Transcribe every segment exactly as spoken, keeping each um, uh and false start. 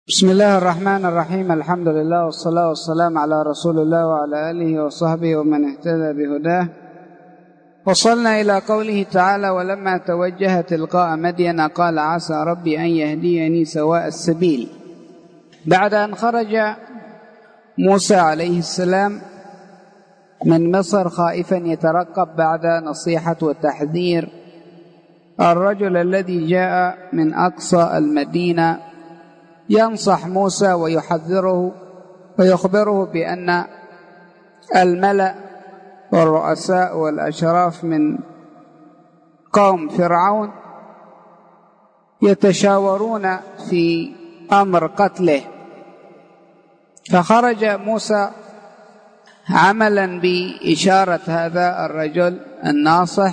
بسم الله الرحمن الرحيم. الحمد لله والصلاة والسلام على رسول الله وعلى آله وصحبه ومن اهتدى بهداه. وصلنا إلى قوله تعالى: ولما توجه تلقاء مدين قال عسى ربي أن يهديني سواء السبيل. بعد أن خرج موسى عليه السلام من مصر خائفا يترقب بعد نصيحة وتحذير الرجل الذي جاء من أقصى المدينة ينصح موسى ويحذره ويخبره بأن الملأ والرؤساء والأشراف من قوم فرعون يتشاورون في أمر قتله. فخرج موسى عملا بإشارة هذا الرجل الناصح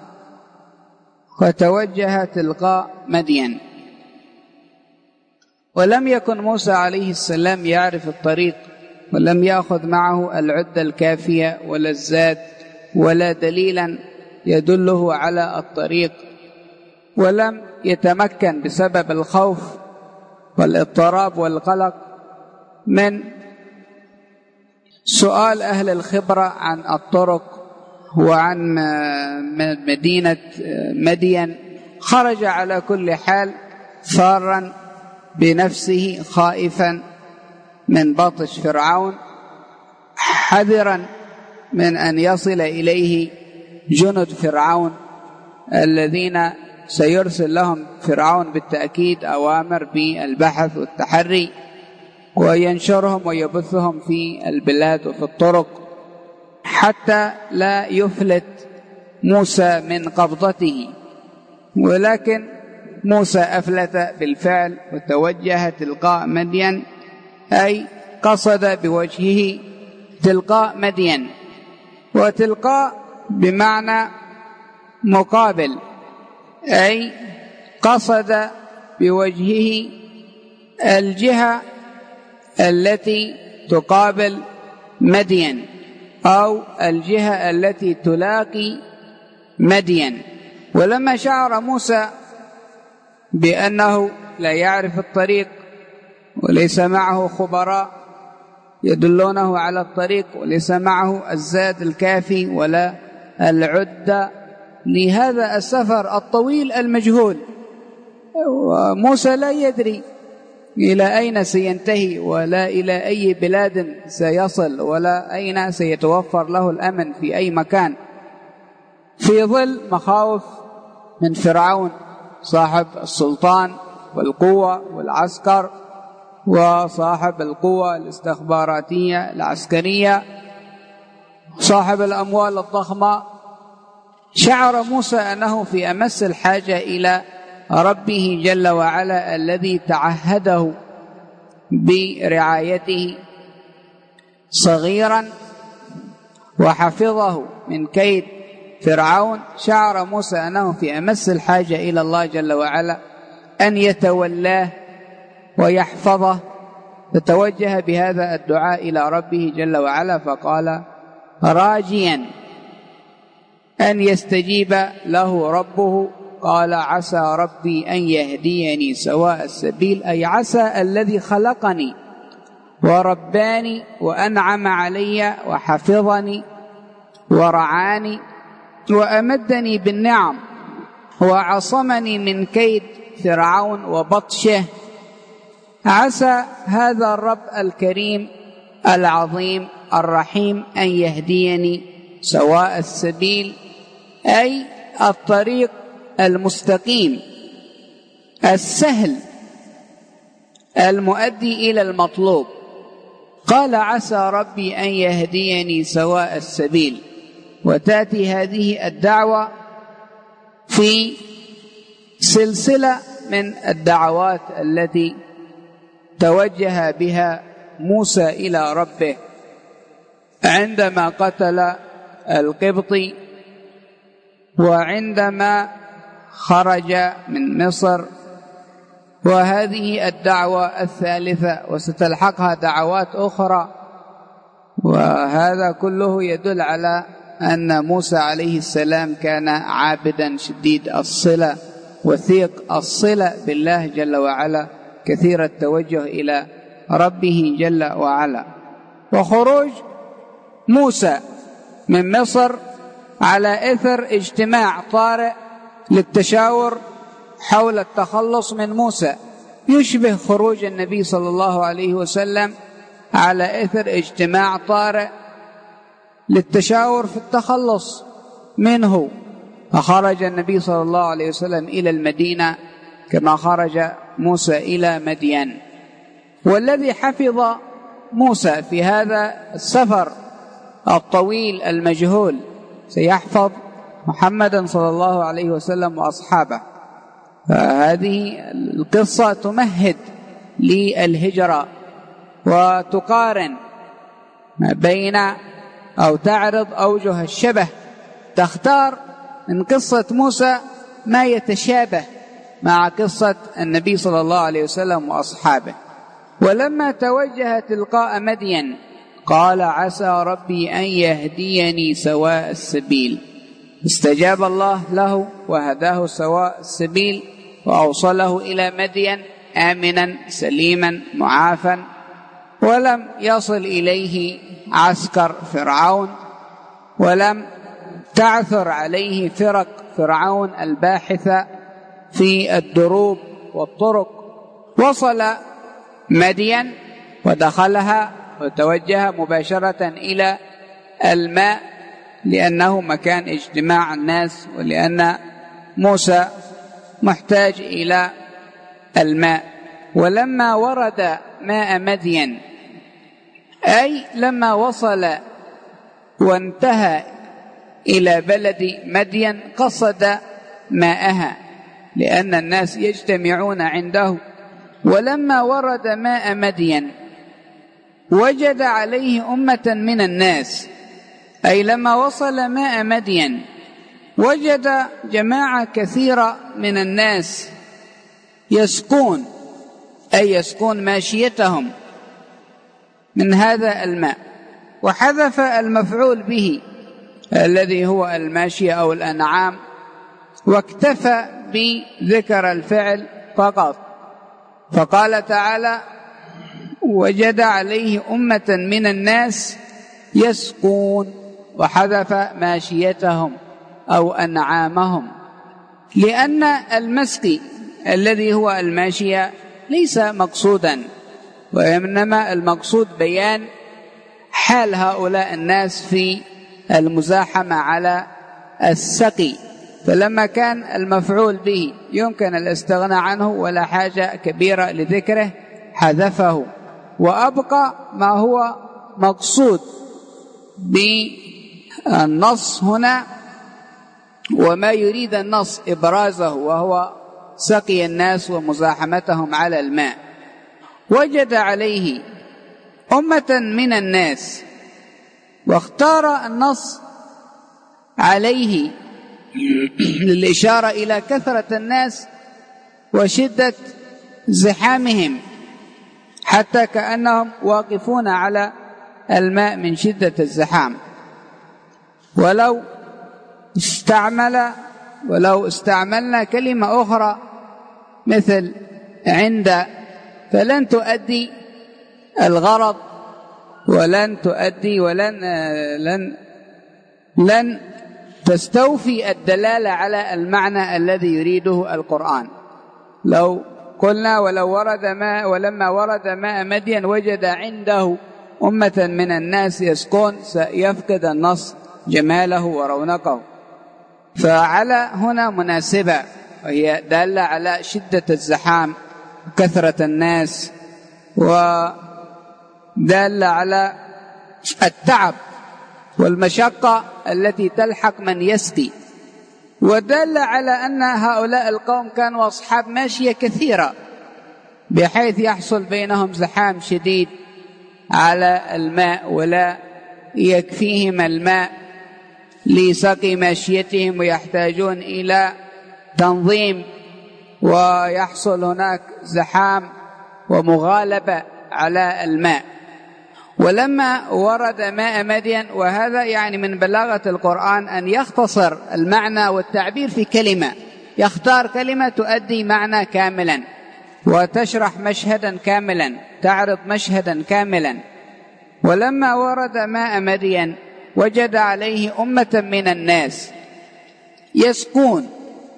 وتوجه تلقاء مدين. ولم يكن موسى عليه السلام يعرف الطريق، ولم يأخذ معه العدة الكافية ولا الزاد ولا دليلا يدله على الطريق، ولم يتمكن بسبب الخوف والاضطراب والقلق من سؤال أهل الخبرة عن الطرق وعن مدينة مدين. خرج على كل حال ثارا بنفسه خائفا من بطش فرعون، حذرا من أن يصل إليه جند فرعون الذين سيرسل لهم فرعون بالتأكيد أوامر بالبحث والتحري وينشرهم ويبثهم في البلاد وفي الطرق حتى لا يفلت موسى من قبضته. ولكن موسى أفلت بالفعل وتوجه تلقاء مدين، أي قصد بوجهه تلقاء مدين. وتلقاء بمعنى مقابل، أي قصد بوجهه الجهة التي تقابل مدين أو الجهة التي تلاقي مدين. ولما شعر موسى بأنه لا يعرف الطريق وليس معه خبراء يدلونه على الطريق وليس معه الزاد الكافي ولا العدة لهذا السفر الطويل المجهول، وموسى لا يدري إلى أين سينتهي ولا إلى أي بلاد سيصل ولا أين سيتوفر له الأمن في أي مكان، في ظل مخاوف من فرعون صاحب السلطان والقوة والعسكر وصاحب القوة الاستخباراتية العسكرية صاحب الأموال الضخمة. شعر موسى أنه في أمس الحاجة إلى ربه جل وعلا الذي تعهده برعايته صغيرا وحفظه من كيد فرعون. شعر موسى أنه في أمس الحاجة إلى الله جل وعلا أن يتولاه ويحفظه، فتوجه بهذا الدعاء إلى ربه جل وعلا فقال راجيا أن يستجيب له ربه، قال عسى ربي أن يهديني سواء السبيل، أي عسى الذي خلقني ورباني وأنعم علي وحفظني ورعاني وأمدني بالنعم وعصمني من كيد فرعون وبطشه. عسى هذا الرب الكريم العظيم الرحيم أن يهديني سواء السبيل، أي الطريق المستقيم السهل المؤدي إلى المطلوب. قال عسى ربي أن يهديني سواء السبيل. وتأتي هذه الدعوة في سلسلة من الدعوات التي توجه بها موسى إلى ربه عندما قتل القبطي وعندما خرج من مصر. وهذه الدعوة الثالثة وستلحقها دعوات أخرى، وهذا كله يدل على أن موسى عليه السلام كان عابدا شديد الصلة وثيق الصلة بالله جل وعلا كثير التوجه إلى ربه جل وعلا. وخروج موسى من مصر على إثر اجتماع طارئ للتشاور حول التخلص من موسى يشبه خروج النبي صلى الله عليه وسلم على إثر اجتماع طارئ للتشاور في التخلص منه، فخرج النبي صلى الله عليه وسلم إلى المدينة كما خرج موسى إلى مدين. والذي حفظ موسى في هذا السفر الطويل المجهول سيحفظ محمدا صلى الله عليه وسلم وأصحابه. فهذه القصة تمهد للهجرة وتقارن ما بين أو تعرض أوجه الشبه، تختار من قصة موسى ما يتشابه مع قصة النبي صلى الله عليه وسلم وأصحابه. ولما توجه تلقاء مدين قال عسى ربي أن يهديني سواء السبيل، استجاب الله له وهداه سواء السبيل وأوصله إلى مدين آمنا سليما معافا، ولم يصل إليه عسكر فرعون، ولم تعثر عليه فرق فرعون الباحثة في الدروب والطرق. وصل مدين ودخلها وتوجه مباشرة إلى الماء لأنه مكان اجتماع الناس، ولأن موسى محتاج إلى الماء. ولما ورد ماء مدين أي لما وصل وانتهى إلى بلد مدين قصد ماءها لأن الناس يجتمعون عنده. ولما ورد ماء مدين وجد عليه أمة من الناس، أي لما وصل ماء مدين وجد جماعة كثيرة من الناس يسقون، أي يسقون ماشيتهم من هذا الماء، وحذف المفعول به الذي هو الماشية أو الأنعام واكتفى بذكر الفعل فقط، فقال تعالى وجد عليه أمة من الناس يسقون، وحذف ماشيتهم أو أنعامهم، لأن المسقي الذي هو الماشية ليس مقصودا، وإنما المقصود بيان حال هؤلاء الناس في المزاحمة على السقي. فلما كان المفعول به يمكن الاستغناء عنه ولا حاجة كبيرة لذكره حذفه، وأبقى ما هو مقصود بالنص هنا وما يريد النص إبرازه، وهو سقي الناس ومزاحمتهم على الماء. وجد عليه أمة من الناس، واختار النص عليه للإشارة إلى كثرة الناس وشدة زحامهم، حتى كأنهم واقفون على الماء من شدة الزحام. ولو استعمل ولو استعملنا كلمة أخرى مثل عند فلن تؤدي الغرض، ولن تؤدي ولن لن لن تستوفي الدلالة على المعنى الذي يريده القرآن. لو قلنا ولو ورد ماء ولما ورد ماء مدين وجد عنده أمة من الناس يسقون سيفقد النص جماله ورونقه. فعلى هنا مناسبة، وهي دالة على شدة الزحام وكثرة الناس، ودالة على التعب والمشقة التي تلحق من يسقي، ودل على أن هؤلاء القوم كانوا أصحاب ماشية كثيرة بحيث يحصل بينهم زحام شديد على الماء، ولا يكفيهم الماء لسقي ماشيتهم، ويحتاجون إلى تنظيم، ويحصل هناك زحام ومغالبة على الماء. ولما ورد ماء مدين، وهذا يعني من بلاغة القرآن أن يختصر المعنى والتعبير في كلمة، يختار كلمة تؤدي معنى كاملا، وتشرح مشهدا كاملا، تعرض مشهدا كاملا. ولما ورد ماء مدين وجد عليه أمة من الناس يسقون،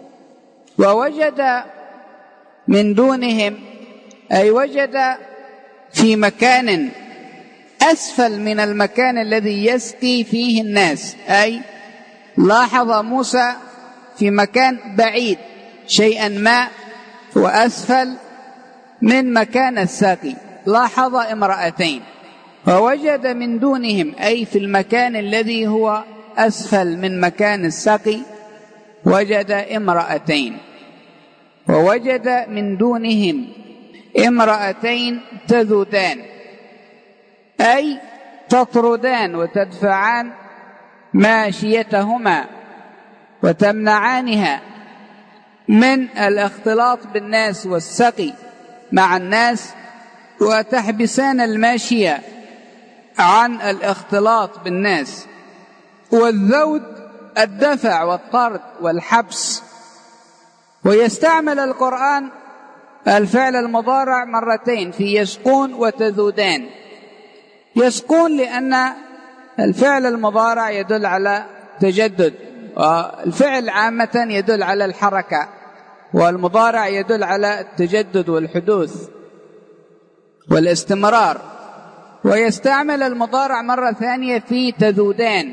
ووجد من دونهم، أي وجد في مكان أسفل من المكان الذي يسقي فيه الناس، أي لاحظ موسى في مكان بعيد شيئا ما وأسفل من مكان الساقي، لاحظ امرأتين، ووجد من دونهم، أي في المكان الذي هو أسفل من مكان الساقي وجد امرأتين، ووجد من دونهم امرأتين تذودان، أي تطردان وتدفعان ماشيتهما وتمنعانها من الاختلاط بالناس والسقي مع الناس، وتحبسان الماشية عن الاختلاط بالناس. والذود الدفع والطرد والحبس. ويستعمل القرآن الفعل المضارع مرتين في يسقون وتذودان. يسقون لأن الفعل المضارع يدل على تجدد، والفعل عامة يدل على الحركة، والمضارع يدل على التجدد والحدوث والاستمرار. ويستعمل المضارع مرة ثانية في تذودان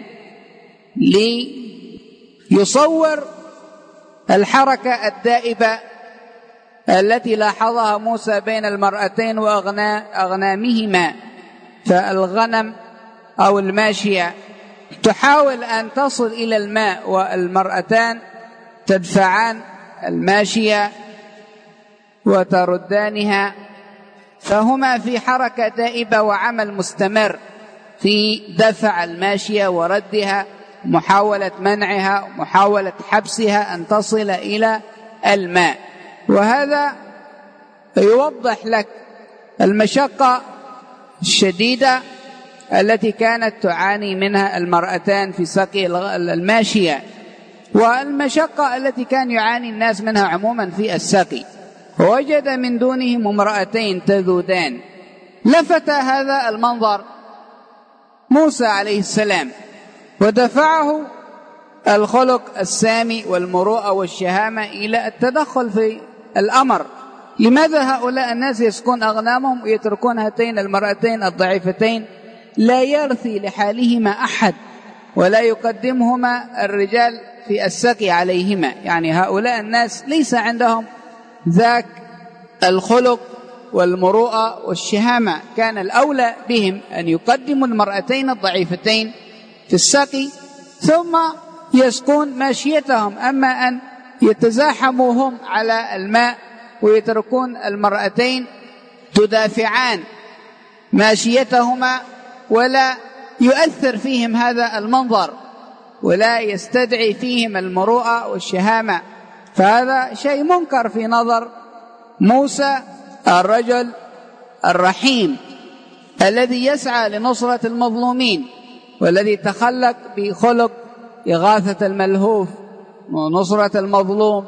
ليصور الحركة الدائبة التي لاحظها موسى بين المرأتين وأغنامهما. فالغنم أو الماشية تحاول أن تصل إلى الماء، والمرأتان تدفعان الماشية وتردانها، فهما في حركة دائبة وعمل مستمر في دفع الماشية وردها، محاولة منعها، محاولة حبسها أن تصل إلى الماء. وهذا يوضح لك المشقة الشديدة التي كانت تعاني منها المرأتان في سقي الماشية، والمشقة التي كان يعاني الناس منها عموما في السقي. ووجد من دونهم امرأتين تذودان. لفت هذا المنظر موسى عليه السلام، ودفعه الخلق السامي والمروءة والشهامة إلى التدخل في الأمر. لماذا هؤلاء الناس يسقون أغنامهم ويتركون هاتين المرأتين الضعيفتين لا يرثي لحالهما أحد ولا يقدمهما الرجال في السقي عليهما؟ يعني هؤلاء الناس ليس عندهم ذاك الخلق والمروءة والشهامة، كان الأولى بهم أن يقدموا المرأتين الضعيفتين في السقي ثم يسقون ماشيتهم، أما أن يتزاحموا هم على الماء ويتركون المرأتين تدافعان ماشيتهما ولا يؤثر فيهم هذا المنظر ولا يستدعي فيهم المروءة والشهامة. فهذا شيء منكر في نظر موسى الرجل الرحيم الذي يسعى لنصرة المظلومين، والذي تخلق بخلق إغاثة الملهوف ونصرة المظلوم،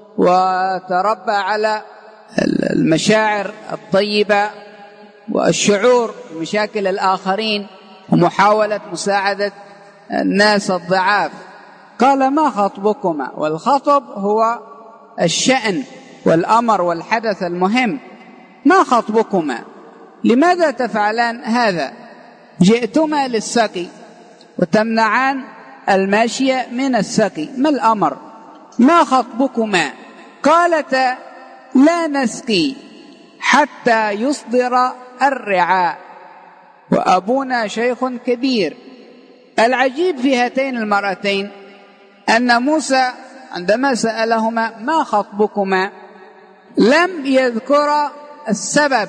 وتربى على المشاعر الطيبة والشعور بمشاكل الآخرين ومحاولة مساعدة الناس الضعاف. قال: ما خطبكما؟ والخطب هو الشأن والأمر والحدث المهم. ما خطبكما؟ لماذا تفعلان هذا؟ جئتما للسقي وتمنعان الماشية من السقي، ما الأمر؟ ما خطبكما؟ قالتا: لا نسقي حتى يصدر الرعاء وأبونا شيخ كبير. العجيب في هاتين المرأتين أن موسى عندما سألهما ما خطبكما لم يذكر السبب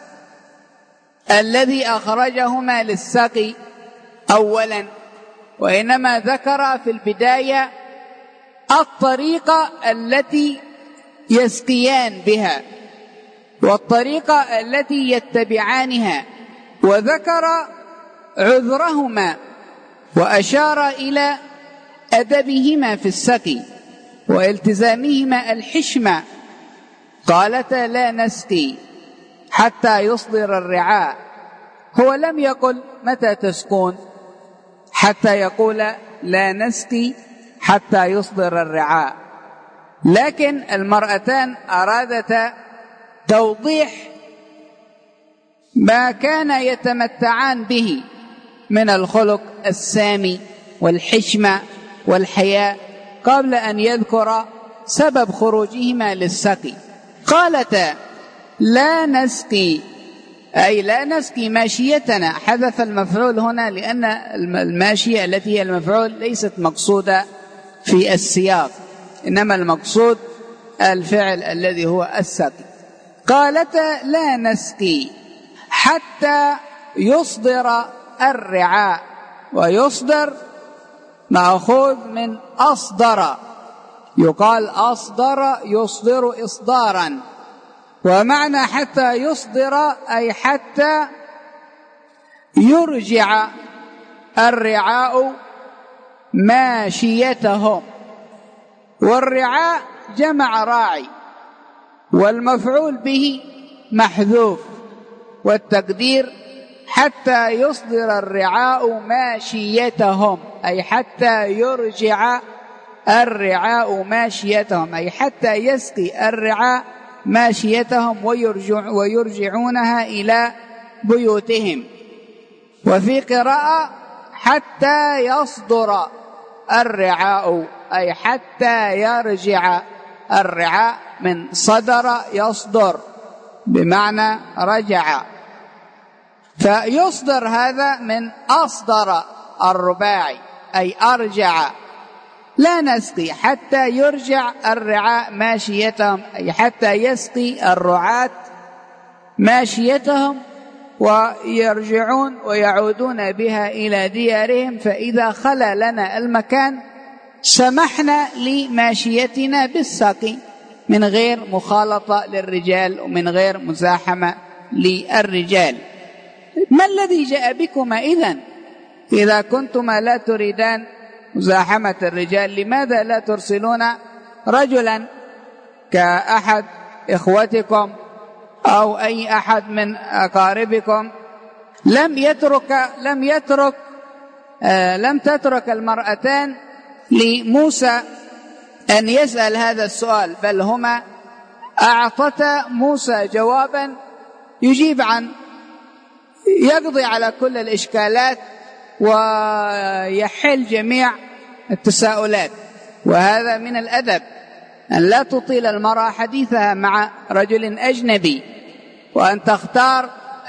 الذي أخرجهما للسقي أولا، وإنما ذكر في البداية الطريقة التي يسقيان بها والطريقة التي يتبعانها، وذكر عذرهما وأشار إلى أدبهما في السقي والتزامهما الحشمة قالتا لا نسقي حتى يصدر الرعاء. هو لم يقل متى تسقون حتى يقول لا نسقي حتى يصدر الرعاء، لكن المرأتان أرادتا توضيح ما كان يتمتعان به من الخلق السامي والحشمة والحياء قبل أن يذكر سبب خروجهما للسقي. قالتا لا نسقي أي لا نسقي ماشيتنا، حذف المفعول هنا لأن الماشية التي هي المفعول ليست مقصودة في السياق، إنما المقصود الفعل الذي هو السقي. قالتا لا نسقي حتى يصدر الرعاء، ويصدر مأخوذ من أصدر، يقال أصدر يصدر إصدارا، ومعنى حتى يصدر أي حتى يرجع الرعاء ماشيتهم. والرعاء جمع راعي، والمفعول به محذوف، والتقدير حتى يصدر الرعاء ماشيتهم أي حتى يرجع الرعاء ماشيتهم، أي حتى يسقي الرعاء ماشيتهم ويرجع ويرجعونها إلى بيوتهم. وفي قراءة حتى يصدر الرعاء أي حتى يرجع الرعاء، من صدر يصدر بمعنى رجع، فيصدر هذا من أصدر الرباعي أي أرجع. لا نسقي حتى يرجع الرعاء ماشيتهم أي حتى يسقي الرعاة ماشيتهم ويرجعون ويعودون بها إلى ديارهم، فإذا خلا لنا المكان سمحنا لماشيتنا بالسقي من غير مخالطة للرجال ومن غير مزاحمة للرجال. ما الذي جاء بكما إذن إذا كنتما لا تريدان مزاحمة الرجال؟ لماذا لا ترسلون رجلا كأحد إخوتكم أو أي أحد من أقاربكم؟ لم يترك لم يترك آه لم تترك المرأتان لموسى أن يسأل هذا السؤال، بل هما أعطتا موسى جوابا يجيب عن يقضي على كل الإشكالات ويحل جميع التساؤلات. وهذا من الأدب أن لا تطيل المرأة حديثها مع رجل أجنبي، وأن تختار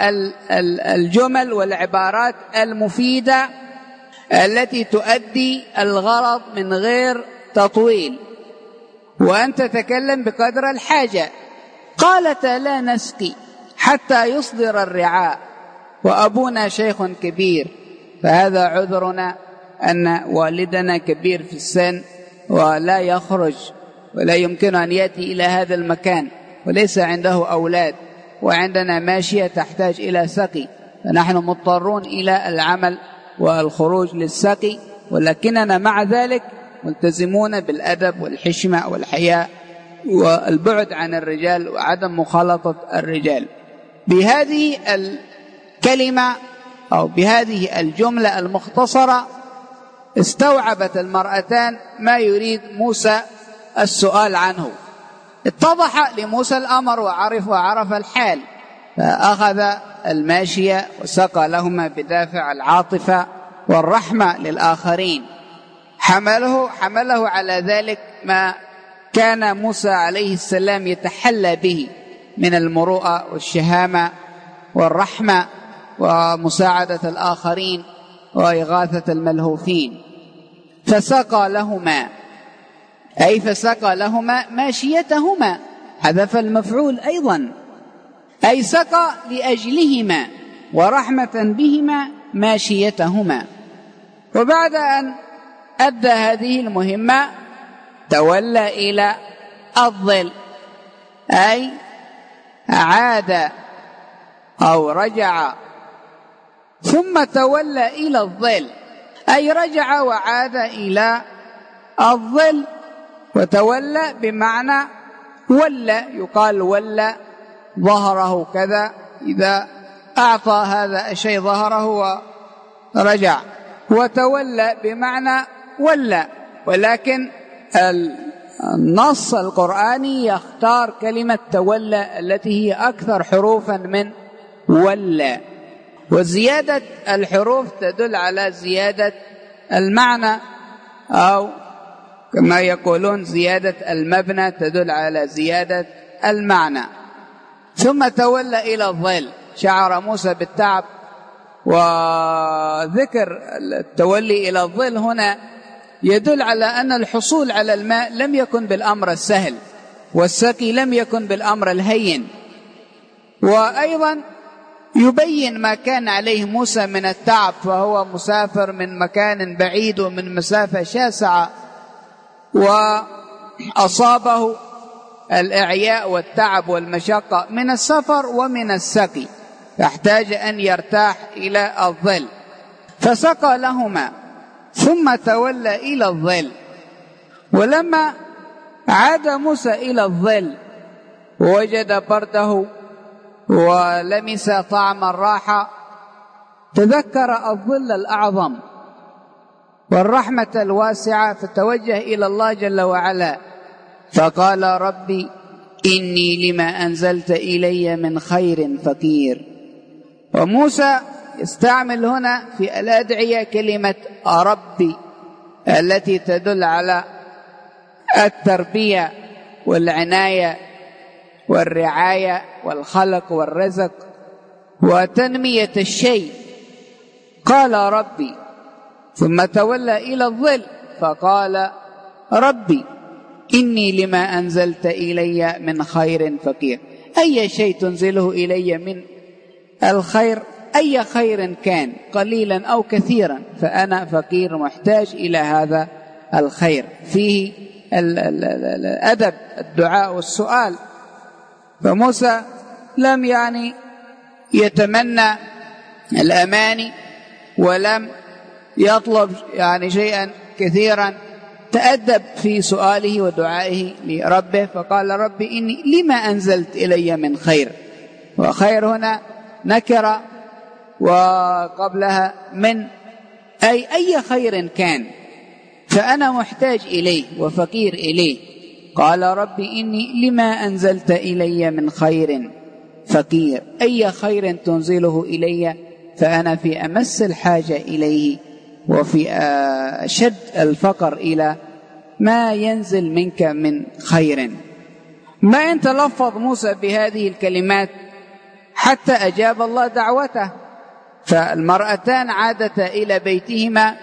الجمل والعبارات المفيدة التي تؤدي الغرض من غير تطويل، وأن تتكلم بقدر الحاجة. قالت لا نسقي حتى يصدر الرعاء وأبونا شيخ كبير، فهذا عذرنا أن والدنا كبير في السن ولا يخرج ولا يمكن أن يأتي إلى هذا المكان وليس عنده أولاد، وعندنا ماشية تحتاج إلى سقي، فنحن مضطرون إلى العمل والخروج للسقي، ولكننا مع ذلك ملتزمون بالأدب والحشمة والحياء والبعد عن الرجال وعدم مخالطة الرجال. بهذه الكلمة أو بهذه الجملة المختصرة استوعبت المرأتان ما يريد موسى السؤال عنه. اتضح لموسى الأمر وعرف وعرف الحال، فأخذ الماشية وسقى لهما بدافع العاطفة والرحمة للآخرين. حمله حمله على ذلك ما كان موسى عليه السلام يتحلى به من المروءة والشهامة والرحمة ومساعدة الآخرين وإغاثة الملهوفين. فسقى لهما أي فسقى لهما ماشيتهما، حذف المفعول أيضا، أي سقى لأجلهما ورحمة بهما ماشيتهما. وبعد أن أدى هذه المهمة تولى إلى الظل، أي عاد أو رجع، ثم تولى إلى الظل أي رجع وعاد إلى الظل. وتولى بمعنى ولى، يقال ولى ظهره كذا إذا أعطى هذا الشيء ظهره ورجع، وتولى بمعنى ولى، ولكن النص القرآني يختار كلمة تولى التي هي أكثر حروفا من ولى، وزيادة الحروف تدل على زيادة المعنى، أو كما يقولون زيادة المبنى تدل على زيادة المعنى. ثم تولى إلى الظل، شعر موسى بالتعب، وذكر التولي إلى الظل هنا يدل على أن الحصول على الماء لم يكن بالأمر السهل، والسقي لم يكن بالأمر الهين، وأيضا يبين ما كان عليه موسى من التعب، فهو مسافر من مكان بعيد ومن مسافة شاسعة، وأصابه الإعياء والتعب والمشقة من السفر ومن السقي، فاحتاج أن يرتاح إلى الظل، فسقى لهما ثم تولى إلى الظل. ولما عاد موسى إلى الظل ووجد برده ولمس طعم الراحة، تذكر الظل الأعظم والرحمة الواسعة، فتوجه إلى الله جل وعلا فقال ربي إني لما أنزلت إلي من خير فقير. وموسى يستعمل هنا في الأدعية كلمة ربي التي تدل على التربية والعناية والرعاية والخلق والرزق وتنمية الشيء. قال ربي ثم تولى إلى الظل فقال ربي إني لما أنزلت إلي من خير فقير. أي شيء تنزله إلي من الخير، أي خير كان قليلا أو كثيرا، فأنا فقير محتاج إلى هذا الخير. فيه الأدب الدعاء والسؤال. فموسى لم يعني يتمنى الأماني ولم يطلب يعني شيئا كثيرا، تأدب في سؤاله ودعائه لربه فقال ربي إني لما أنزلت إلي من خير، وخير هنا نكرة وقبلها من، أي أي خير كان فأنا محتاج إليه وفقير إليه. قال ربي إني لما أنزلت إلي من خير فقير، أي خير تنزله إلي فأنا في أمس الحاجة إليه وفي أشد الفقر إلى ما ينزل منك من خير. ما إن تلفظ موسى بهذه الكلمات حتى أجاب الله دعوته. فالمرأتان عادتا إلى بيتهما،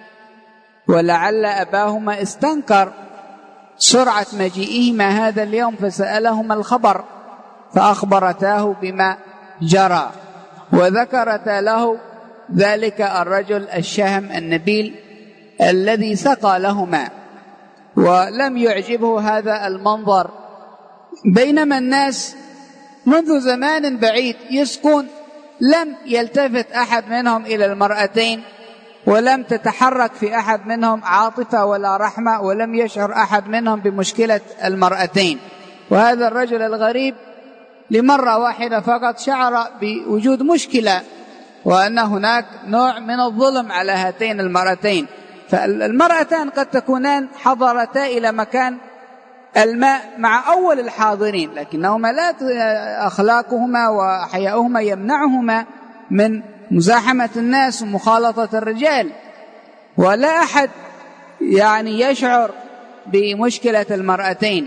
ولعل أباهما استنكر سرعة مجيئهما هذا اليوم فسألهما الخبر، فأخبرتاه بما جرى وذكرتا له ذلك الرجل الشهم النبيل الذي سقى لهما، ولم يعجبه هذا المنظر، بينما الناس منذ زمان بعيد يسقون لم يلتفت أحد منهم إلى المرأتين، ولم تتحرك في أحد منهم عاطفة ولا رحمة، ولم يشعر أحد منهم بمشكلة المرأتين. وهذا الرجل الغريب لمرة واحدة فقط شعر بوجود مشكلة، وأن هناك نوع من الظلم على هاتين المرأتين. فالمرأتان قد تكونان حضرتا إلى مكان الماء مع أول الحاضرين، لكنهما لا أخلاقهما وحياؤهما يمنعهما من مزاحمة الناس ومخالطة الرجال، ولا أحد يعني يشعر بمشكلة المرأتين.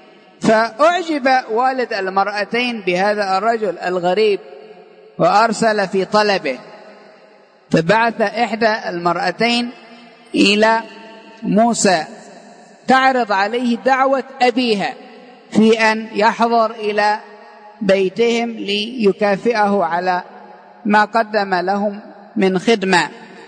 فأعجب والد المرأتين بهذا الرجل الغريب وأرسل في طلبه، فبعث إحدى المرأتين إلى موسى تعرض عليه دعوة أبيها في أن يحضر إلى بيتهم ليكافئه على ما قدم لهم من خدمة.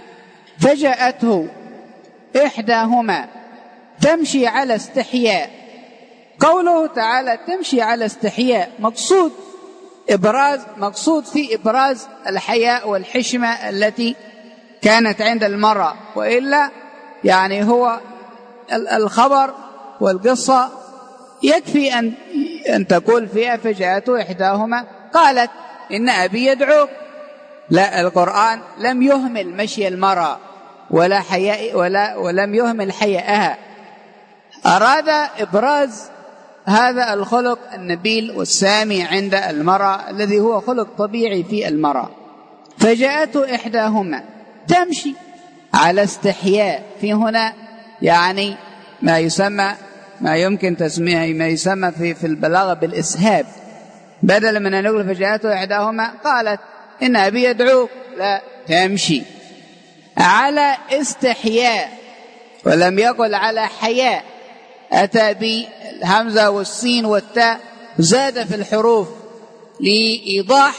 فجاءته إحداهما تمشي على استحياء. قوله تعالى تمشي على استحياء مقصود إبراز مقصود في إبراز الحياء والحشمة التي كانت عند المرأة، وإلا يعني هو الخبر والقصة يكفي أن, أن تقول فيها فجاءته إحداهما قالت إن أبي يدعوك. لا، القرآن لم يهمل مشي المرأة ولا حياء ولا ولم يهمل حياءها، أراد إبراز هذا الخلق النبيل والسامي عند المرأة الذي هو خلق طبيعي في المرأة. فجاءته إحداهما تمشي على استحياء، في هنا يعني ما يسمى ما يمكن تسميه ما يسمى في في البلاغة بالإسهاب، بدل من أن نقول فجاءته إحداهما قالت إن أبي يدعوك، لا، تمشي على استحياء، ولم يقل على حياء، أتى بالهمزة والسين والتاء، زاد في الحروف لإيضاح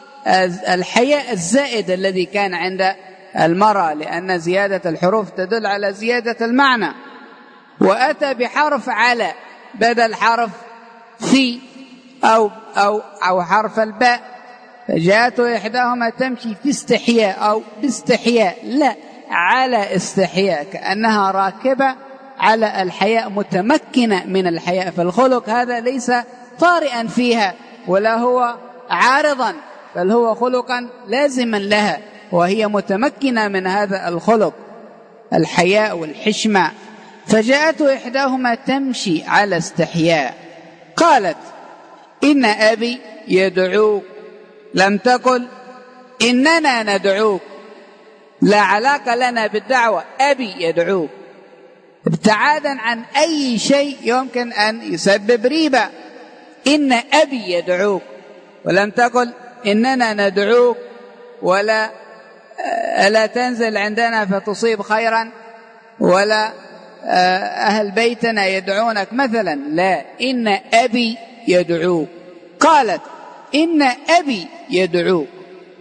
الحياء الزائد الذي كان عند المرأة، لأن زيادة الحروف تدل على زيادة المعنى. وأتى بحرف على بدل حرف في أو, أو, أو حرف الباء. فجاءته إحداهما تمشي في استحياء أو باستحياء، لا، على استحياء، كأنها راكبة على الحياء، متمكنة من الحياء. فالخلق هذا ليس طارئا فيها ولا هو عارضا، بل هو خلقا لازما لها، وهي متمكنة من هذا الخلق الحياء والحشمة. فجاءته إحداهما تمشي على استحياء قالت إن أبي يدعوك، لم تقل إننا ندعوك، لا علاقة لنا بالدعوة، أبي يدعوك، ابتعادا عن أي شيء يمكن أن يسبب ريبة. إن أبي يدعوك، ولم تقل إننا ندعوك، ولا ألا تنزل عندنا فتصيب خيرا، ولا أهل بيتنا يدعونك مثلا، لا، إن أبي يدعوك. قالت إن أبي يدعوك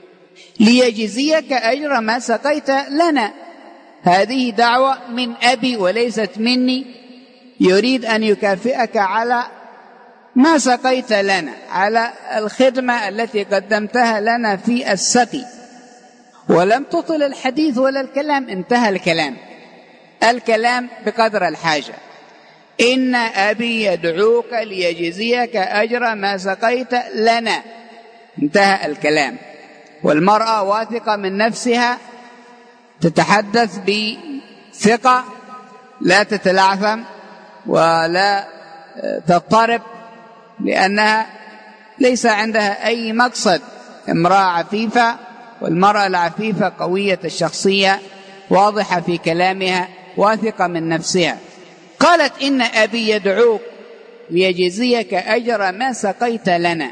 ليجزيك أجر ما سقيت لنا، هذه دعوة من أبي وليست مني، يريد أن يكافئك على ما سقيت لنا، على الخدمة التي قدمتها لنا في السقي. ولم تطل الحديث ولا الكلام، انتهى الكلام، الكلام بقدر الحاجة. إن أبي يدعوك ليجزيك أجر ما سقيت لنا، انتهى الكلام. والمرأة واثقة من نفسها، تتحدث بثقة، لا تتلعثم ولا تضطرب، لأنها ليس عندها أي مقصد. امرأة عفيفة، والمرأة العفيفة قوية الشخصية، واضحة في كلامها، واثقة من نفسها. قالت إن أبي يدعوك ليجزيك أجر ما سقيت لنا.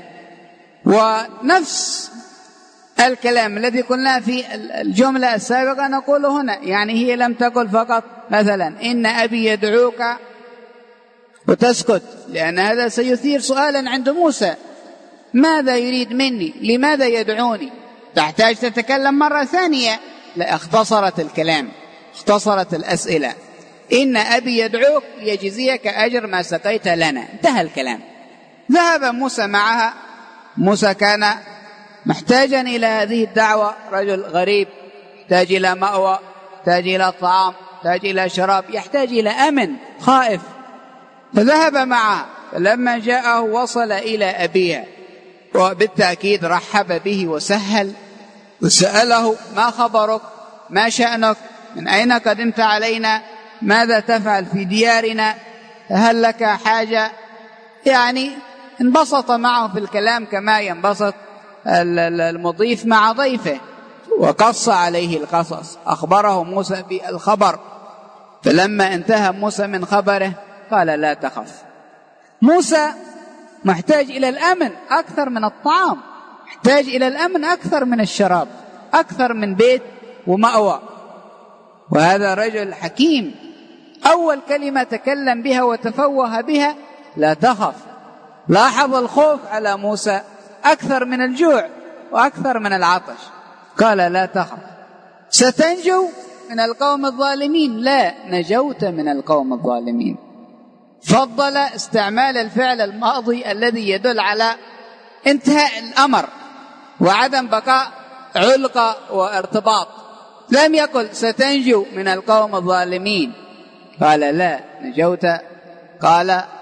ونفس الكلام الذي قلنا في الجملة السابقة نقول هنا، يعني هي لم تقل فقط مثلا إن أبي يدعوك وتسكت، لأن هذا سيثير سؤالا عند موسى، ماذا يريد مني؟ لماذا يدعوني؟ تحتاج تتكلم مرة ثانية. لا، اختصرت الكلام، اختصرت الأسئلة. إن أبي يدعوك ليجزيك أجر ما سقيت لنا، انتهى الكلام. ذهب موسى معها. موسى كان محتاجا إلى هذه الدعوة، رجل غريب، يحتاج إلى مأوى، يحتاج إلى طعام، يحتاج إلى شراب، يحتاج إلى أمن، خائف. فذهب معها. فلما جاءه وصل إلى أبيها، وبالتأكيد رحب به وسهل، وسأله ما خبرك، ما شأنك، من أين قدمت علينا، ماذا تفعل في ديارنا، هل لك حاجة؟ يعني انبسط معه في الكلام كما ينبسط المضيف مع ضيفه، وقص عليه القصص، أخبره موسى بالخبر. فلما انتهى موسى من خبره قال لا تخف. موسى محتاج إلى الأمن أكثر من الطعام، محتاج إلى الأمن أكثر من الشراب، أكثر من بيت ومأوى. وهذا رجل حكيم، أول كلمة تكلم بها وتفوه بها لا تخف. لاحظ الخوف على موسى أكثر من الجوع وأكثر من العطش، قال لا تخف. ستنجو من القوم الظالمين، لا، نجوت من القوم الظالمين. فضل استعمال الفعل الماضي الذي يدل على انتهاء الأمر وعدم بقاء علقة وارتباط. لم يقل ستنجو من القوم الظالمين، قال لا، نجوت، قال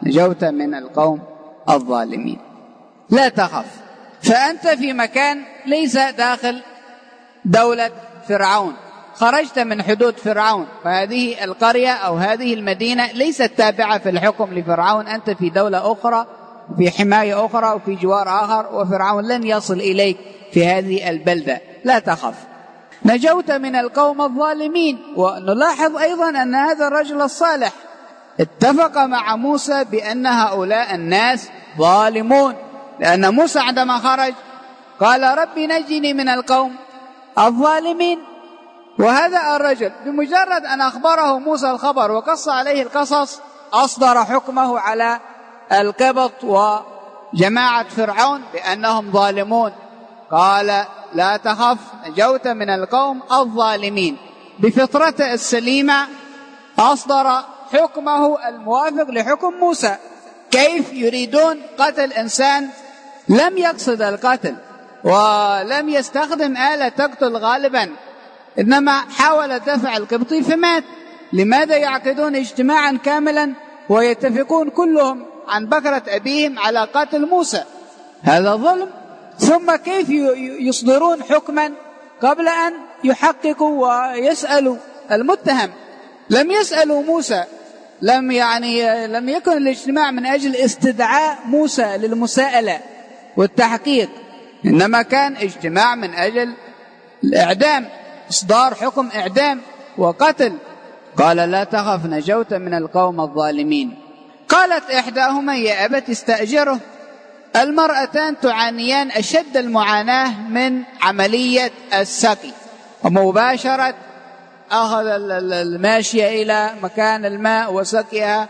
نجوت من القوم الظالمين. لا تخف، فأنت في مكان ليس داخل دولة فرعون، خرجت من حدود فرعون، وهذه القرية أو هذه المدينة ليست تابعة في الحكم لفرعون، أنت في دولة أخرى، في حماية أخرى وفي جوار آخر، وفرعون لن يصل إليك في هذه البلدة. لا تخف، نجوت من القوم الظالمين. ونلاحظ أيضا أن هذا الرجل الصالح اتفق مع موسى بأن هؤلاء الناس ظالمون، لأن موسى عندما خرج قال ربي نجني من القوم الظالمين. وهذا الرجل بمجرد أن أخبره موسى الخبر وقص عليه القصص أصدر حكمه على القبط وجماعة فرعون بأنهم ظالمون. قال لا تخف، نجوت من القوم الظالمين. بفطرته السليمة أصدر حكمه الموافق لحكم موسى. كيف يريدون قتل إنسان لم يقصد القتل ولم يستخدم آلة تقتل غالبا، إنما حاول دفع القبطي فمات؟ لماذا يعقدون اجتماعا كاملا ويتفقون كلهم عن بكرة أبيهم على قتل موسى؟ هذا ظلم. ثم كيف يصدرون حكما قبل أن يحققوا ويسألوا المتهم؟ لم يسألوا موسى، لم يعني لم يكن الاجتماع من أجل استدعاء موسى للمساءلة والتحقيق، إنما كان اجتماع من أجل الإعدام، إصدار حكم إعدام وقتل. قال لا تخف، نجوت من القوم الظالمين. قالت إحداهما يا أبت استأجره. المرأتان تعانيان أشد المعاناة من عملية السقي ومباشرة أخذ الماشية إلى مكان الماء وسقيها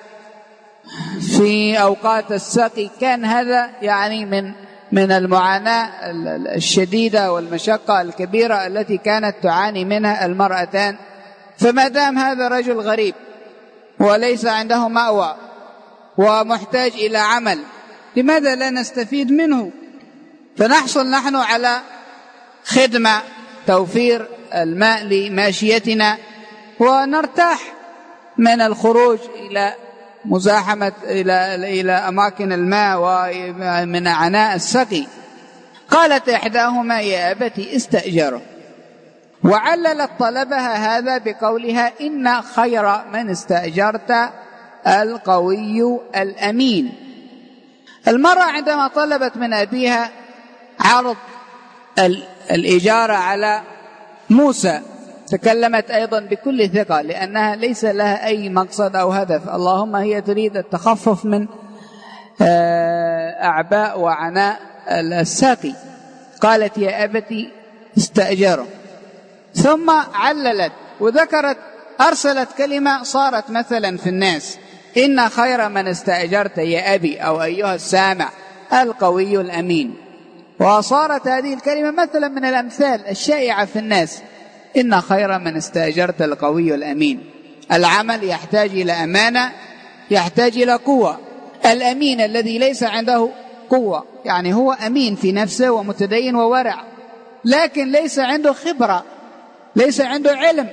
في أوقات السقي. كان هذا يعني من من المعاناة الشديدة والمشقة الكبيرة التي كانت تعاني منها المرأتان. فما دام هذا رجل غريب وليس عنده مأوى ومحتاج إلى عمل، لماذا لا نستفيد منه فنحصل نحن على خدمة توفير الماء لماشيتنا ونرتاح من الخروج إلى مزاحمة إلى إلى أماكن الماء ومن عناء السقي. قالت إحداهما يا أبتي استأجره. وعللت طلبها هذا بقولها إن خير من استأجرت القوي الأمين. المرأة عندما طلبت من أبيها عرض الإجارة على موسى تكلمت أيضا بكل ثقة، لأنها ليس لها أي مقصد أو هدف، اللهم هي تريد التخفف من أعباء وعناء الساقي. قالت يا أبتي استأجره. ثم عللت وذكرت أرسلت كلمة صارت مثلا في الناس، إن خير من استأجرت يا أبي أو أيها السامع القوي الأمين. وصارت هذه الكلمة مثلا من الأمثال الشائعة في الناس، إن خير من استأجرت القوي الأمين. العمل يحتاج إلى أمانة، يحتاج إلى قوة. الأمين الذي ليس عنده قوة يعني هو أمين في نفسه ومتدين وورع، لكن ليس عنده خبرة، ليس عنده علم،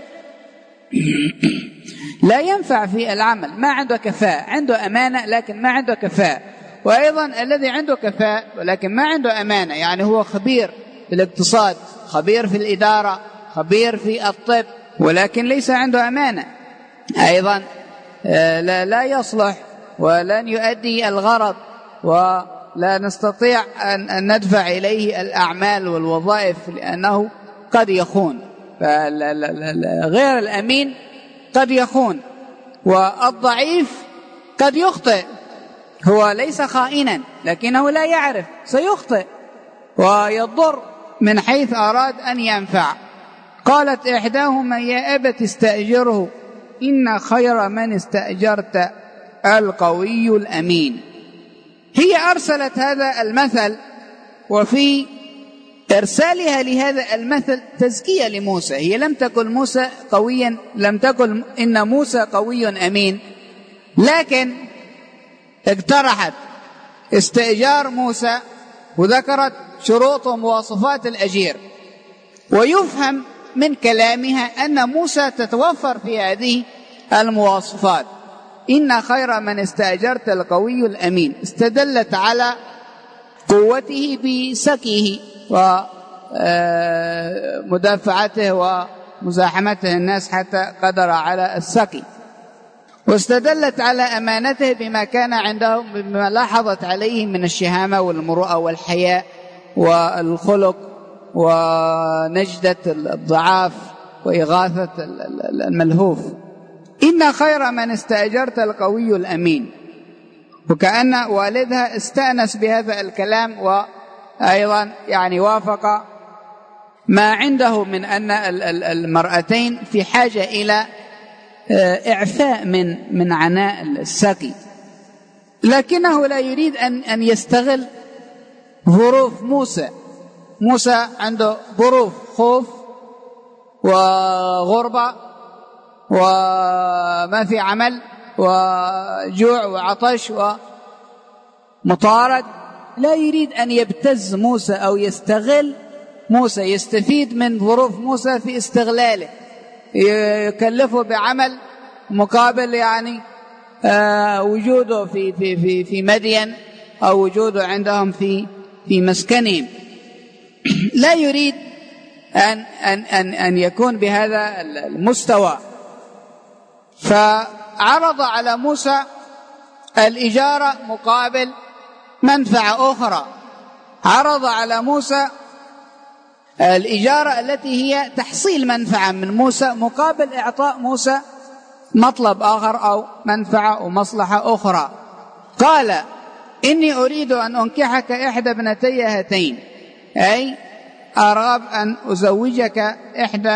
لا ينفع في العمل، ما عنده كفاءة. عنده أمانة لكن ما عنده كفاءة. وأيضا الذي عنده كفاءة ولكن ما عنده أمانة، يعني هو خبير في الاقتصاد، خبير في الإدارة، خبير في الطب، ولكن ليس عنده أمانة، أيضا لا, لا يصلح ولن يؤدي الغرض، ولا نستطيع أن ندفع إليه الأعمال والوظائف لأنه قد يخون. غير الأمين قد يخون، والضعيف قد يخطئ. هو ليس خائنا لكنه لا يعرف سيخطئ ويضر من حيث أراد أن ينفع. قالت إحداهما يا أبت استأجره إن خير من استأجرت القوي الأمين. هي أرسلت هذا المثل، وفي إرسالها لهذا المثل تزكية لموسى. هي لم تقل موسى قويا، لم تقل إن موسى قوي أمين، لكن اقترحت استئجار موسى وذكرت شروط ومواصفات الأجير. ويفهم من كلامها أن موسى تتوفر في هذه المواصفات. إن خير من استأجرت القوي الأمين. استدلت على قوته بسكيه ومدافعته ومزاحمته الناس حتى قدر على السكي، واستدلت على أمانته بما كان عنده، بما لاحظت عليه من الشهامة والمروءة والحياء والخلق ونجدة الضعاف وإغاثة الملهوف. إن خير من استأجرت القوي الأمين. وكأن والدها استأنس بهذا الكلام، وأيضا يعني وافق ما عنده من أن المرأتين في حاجة إلى إعفاء من من عناء السقي، لكنه لا يريد أن أن يستغل ظروف موسى. موسى عنده ظروف خوف وغربة وما في عمل وجوع وعطش ومطارد، لا يريد أن يبتز موسى أو يستغل موسى، يستفيد من ظروف موسى في استغلاله، يكلفه بعمل مقابل يعني آه وجوده في في في في مدين أو وجوده عندهم في في مسكنهم. لا يريد أن أن أن أن يكون بهذا المستوى، فعرض على موسى الإجارة مقابل منفعة أخرى. عرض على موسى الإجارة التي هي تحصيل منفعة من موسى مقابل إعطاء موسى مطلب آخر أو منفعة ومصلحة أخرى. قال إني أريد أن أنكحك إحدى ابنتي هاتين، أي أرغب أن أزوجك إحدى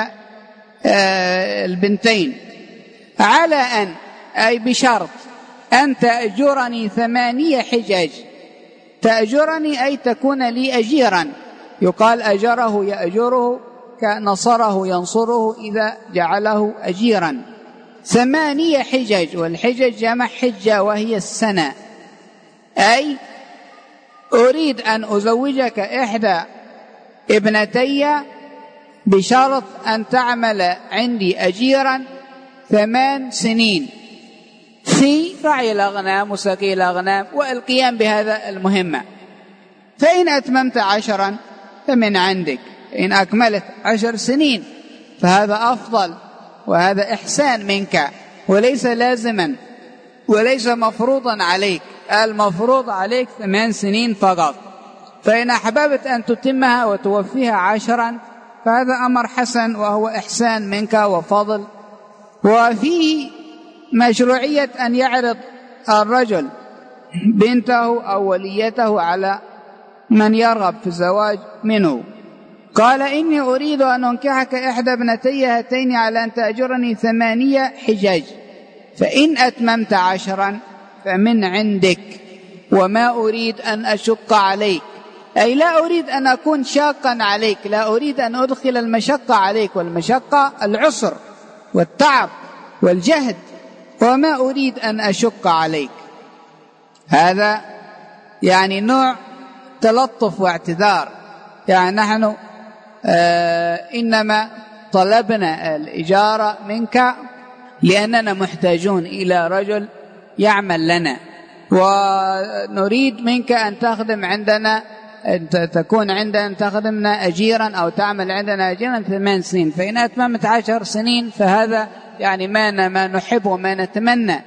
البنتين، على أن، أي بشرط، أن تأجرني ثمانية حجاج. تأجرني أي تكون لي أجيرا، يقال أجره يأجره كنصره ينصره إذا جعله أجيرا. ثمانية حجج، والحجج جمع حجة وهي السنة، أي أريد أن أزوجك إحدى ابنتي بشرط أن تعمل عندي أجيرا ثمان سنين في رعي الأغنام وسقي الأغنام والقيام بهذا المهمة. فإن أتممت عشرا فمن عندك، إن أكملت عشر سنين فهذا أفضل، وهذا إحسان منك وليس لازما وليس مفروضا عليك. المفروض عليك ثمان سنين فقط، فإن أحببت أن تتمها وتوفيها عشرا فهذا أمر حسن وهو إحسان منك وفضل. وفيه مشروعية أن يعرض الرجل بنته أو وليته على من يرغب في الزواج منه. قال إني أريد أن أنكحك إحدى ابنتي هاتين على أن تأجرني ثمانية حجاج، فإن أتممت عشرا فمن عندك، وما أريد أن أشق عليك، أي لا أريد أن أكون شاقا عليك، لا أريد أن أدخل المشقة عليك، والمشقة العسر والتعب والجهد، وما أريد أن أشق عليك. هذا يعني نوع تلطف واعتذار، يعني نحن آه إنما طلبنا الإجارة منك لأننا محتاجون إلى رجل يعمل لنا، ونريد منك أن تخدم عندنا، أن تكون عندنا تخدمنا أجيرا أو تعمل عندنا أجيرا ثمان سنين، فإن أتممت عشر سنين فهذا يعني ما ما نحب وما نتمنى،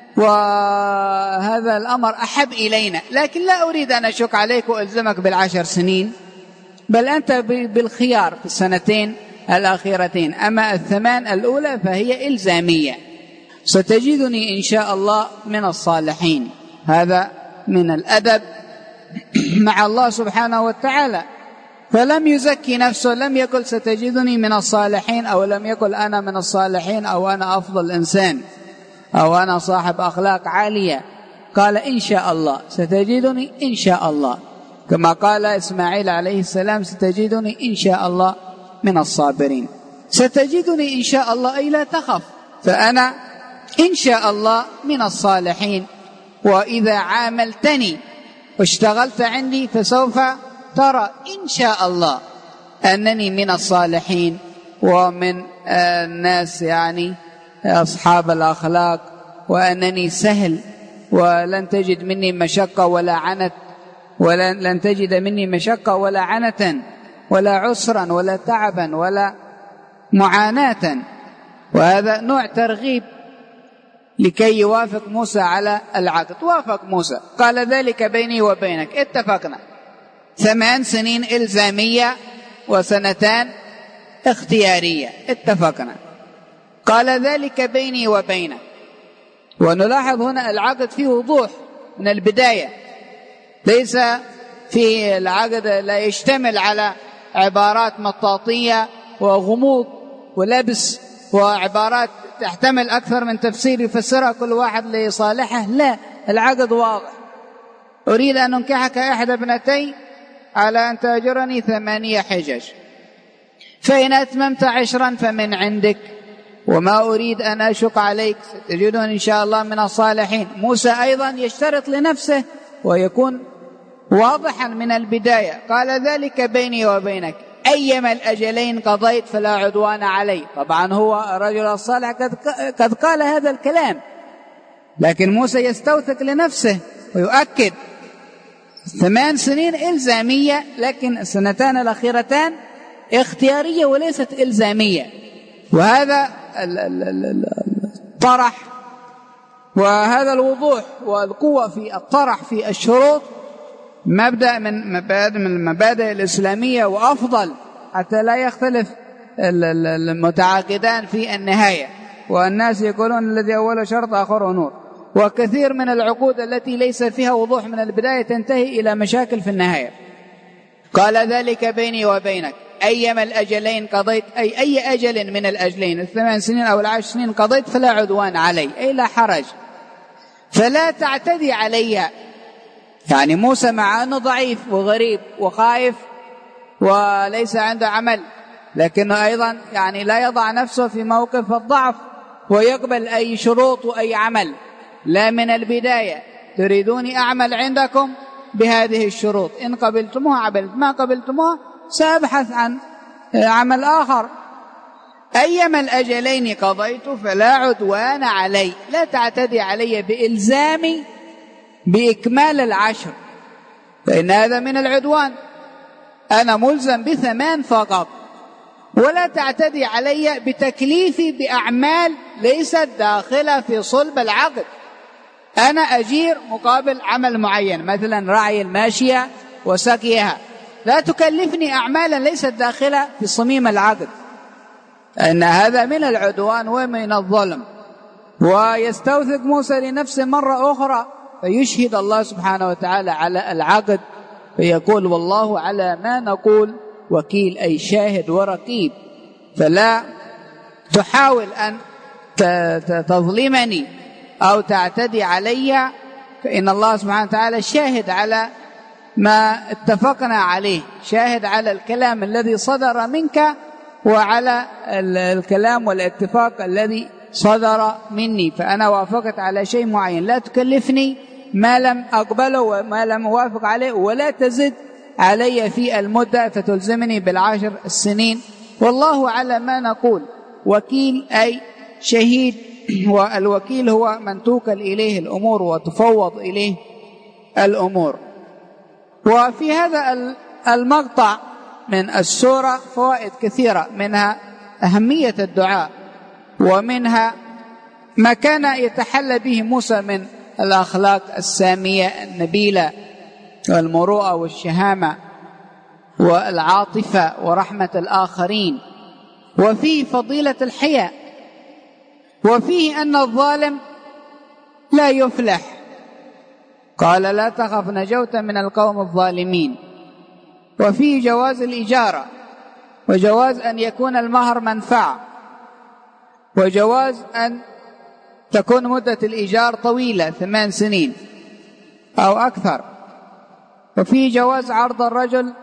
وهذا الأمر أحب إلينا. لكن لا أريد أن أشك عليك وألزمك بالعشر سنين، بل أنت بالخيار في السنتين الأخيرتين، أما الثمان الأولى فهي إلزامية. ستجدني إن شاء الله من الصالحين. هذا من الأدب مع الله سبحانه وتعالى، فلم يزكي نفسه، لم يقل ستجدني من الصالحين، أو لم يقل أنا من الصالحين، أو أنا أفضل إنسان، أو أنا صاحب أخلاق عالية. قال إن شاء الله، ستجدني إن شاء الله، كما قال إسماعيل عليه السلام ستجدني إن شاء الله من الصابرين. ستجدني إن شاء الله أي لا تخف، فأنا إن شاء الله من الصالحين، وإذا عاملتني واشتغلت عندي فسوف ترى إن شاء الله أنني من الصالحين ومن الناس يعني أصحاب الأخلاق وأنني سهل ولن تجد مني مشقة ولا عنت، ولن لن تجد مني مشقة ولا عنة ولا عسرا ولا تعبا ولا معاناة. وهذا نوع ترغيب لكي يوافق موسى على العقد. وافق موسى، قال ذلك بيني وبينك، اتفقنا، ثمان سنين إلزامية وسنتان اختيارية، اتفقنا. قال ذلك بيني وبينك. ونلاحظ هنا العقد فيه وضوح من البداية، ليس في العقد لا يشتمل على عبارات مطاطية وغموض ولبس وعبارات تحتمل أكثر من تفسير يفسرها كل واحد لصالحه. لا، العقد واضح. أريد أن أنكحك إحدى ابنتي على أن تأجرني ثمانية حجج، فإن أتممت عشرا فمن عندك، وما أريد أن أشق عليك، ستجدون إن شاء الله من الصالحين. موسى أيضا يشترط لنفسه ويكون واضحا من البداية. قال ذلك بيني وبينك، أيما الأجلين قضيت فلا عدوان علي. طبعا هو الرجل الصالح قد, قد قال هذا الكلام، لكن موسى يستوثق لنفسه ويؤكد ثمان سنين إلزامية، لكن السنتان الأخيرتان اختيارية وليست إلزامية. وهذا الطرح وهذا الوضوح والقوة في الطرح في الشروط مبدأ من مبادئ من المبادئ الإسلامية، وأفضل حتى لا يختلف المتعاقدان في النهاية. والناس يقولون الذي أول شرط آخره نور. وكثير من العقود التي ليس فيها وضوح من البداية تنتهي إلى مشاكل في النهاية. قال ذلك بيني وبينك، أيما الأجلين قضيت، أي أي أجل من الأجلين، الثمان سنين أو العشر سنين قضيت فلا عدوان علي، أي لا حرج، فلا تعتدي علي. يعني موسى مع أنه ضعيف وغريب وخائف وليس عنده عمل، لكنه أيضا يعني لا يضع نفسه في موقف الضعف ويقبل أي شروط وأي عمل. لا، من البداية تريدوني أعمل عندكم بهذه الشروط، إن قبلتموها عملت، ما قبلتموها سأبحث عن عمل آخر. أيما الأجلين قضيت فلا عدوان علي، لا تعتدي علي بإلزامي بإكمال العشر، فإن هذا من العدوان. أنا ملزم بثمان فقط، ولا تعتدي علي بتكليفي بأعمال ليست داخلة في صلب العقد. أنا أجير مقابل عمل معين، مثلا رعي الماشية وسقيها، لا تكلفني أعمالا ليست داخلة في صميم العقد، أن هذا من العدوان ومن الظلم. ويستوثق موسى لنفسه مرة أخرى فيشهد الله سبحانه وتعالى على العقد، فيقول والله على ما نقول وكيل، أي شاهد ورقيب، فلا تحاول أن تظلمني أو تعتدي علي، فإن الله سبحانه وتعالى شاهد على ما اتفقنا عليه، شاهد على الكلام الذي صدر منك وعلى الكلام والاتفاق الذي صدر مني. فأنا وافقت على شيء معين، لا تكلفني ما لم أقبله وما لم أوافق عليه، ولا تزد علي في المدة فتلزمني بالعشر السنين. والله على ما نقول وكيل، أي شهيد، والوكيل هو من توكل إليه الأمور وتفوض إليه الأمور. وفي هذا المقطع من السورة فوائد كثيرة، منها أهمية الدعاء، ومنها ما كان يتحلى به موسى من الأخلاق السامية النبيلة والمروءة والشهامة والعاطفة ورحمة الآخرين، وفيه فضيلة الحياء، وفيه أن الظالم لا يفلح. قال لا تخف نجوت من القوم الظالمين. وفيه جواز الإجارة، وجواز أن يكون المهر منفعة، وجواز أن تكون مدة الإيجار طويلة ثمان سنين أو أكثر. وفيه جواز عرض الرجل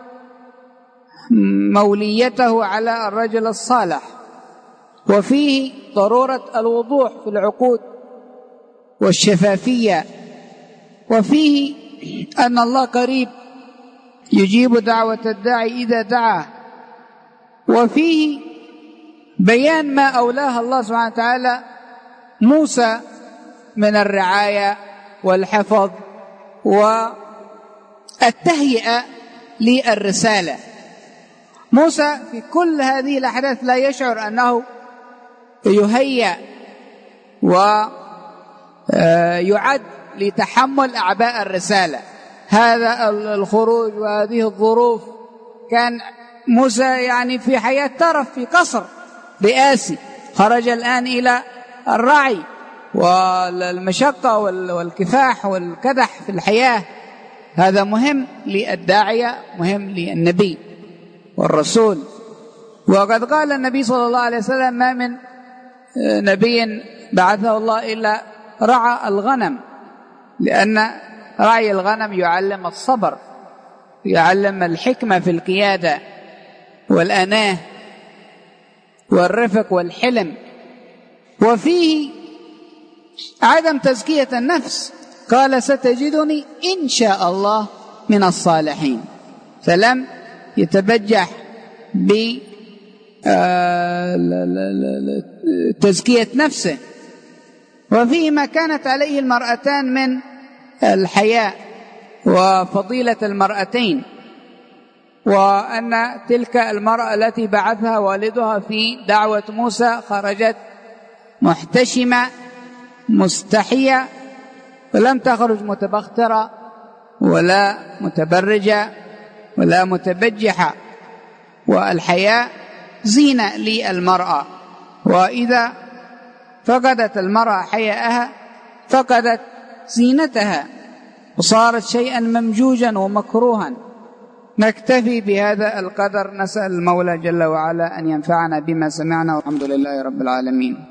موليته على الرجل الصالح. وفيه ضرورة الوضوح في العقود والشفافية. وفيه أن الله قريب يجيب دعوة الداعي إذا دعاه. وفيه بيان ما أولاه الله سبحانه وتعالى موسى من الرعاية والحفظ والتهيئة للرسالة. موسى في كل هذه الأحداث لا يشعر أنه يهيأ ويعد لتحمل أعباء الرسالة. هذا الخروج وهذه الظروف كان موسى يعني في حياة ترف في قصر رئاسي، خرج الآن إلى الرعي والمشقة والكفاح والكدح في الحياة. هذا مهم للداعية، مهم للنبي والرسول. وقد قال النبي صلى الله عليه وسلم: ما من نبي بعثه الله إلا رعى الغنم، لأن رعي الغنم يعلم الصبر، يعلم الحكمة في القيادة والأناة والرفق والحلم، وفيه عدم تزكية النفس. قال: ستجدني إن شاء الله من الصالحين، فلم يتبجح بتزكية نفسه. وفيه ما كانت عليه المرأتان من الحياء وفضيلة المرأتين، وأن تلك المرأة التي بعثها والدها في دعوة موسى خرجت محتشمة مستحية، ولم تخرج متبخترة ولا متبرجة ولا متبجحة. والحياء زينة للمرأة، وإذا فقدت المرأة حياءها فقدت زينتها وصارت شيئا ممجوجا ومكروها. نكتفي بهذا القدر، نسأل المولى جل وعلا أن ينفعنا بما سمعنا، والحمد لله رب العالمين.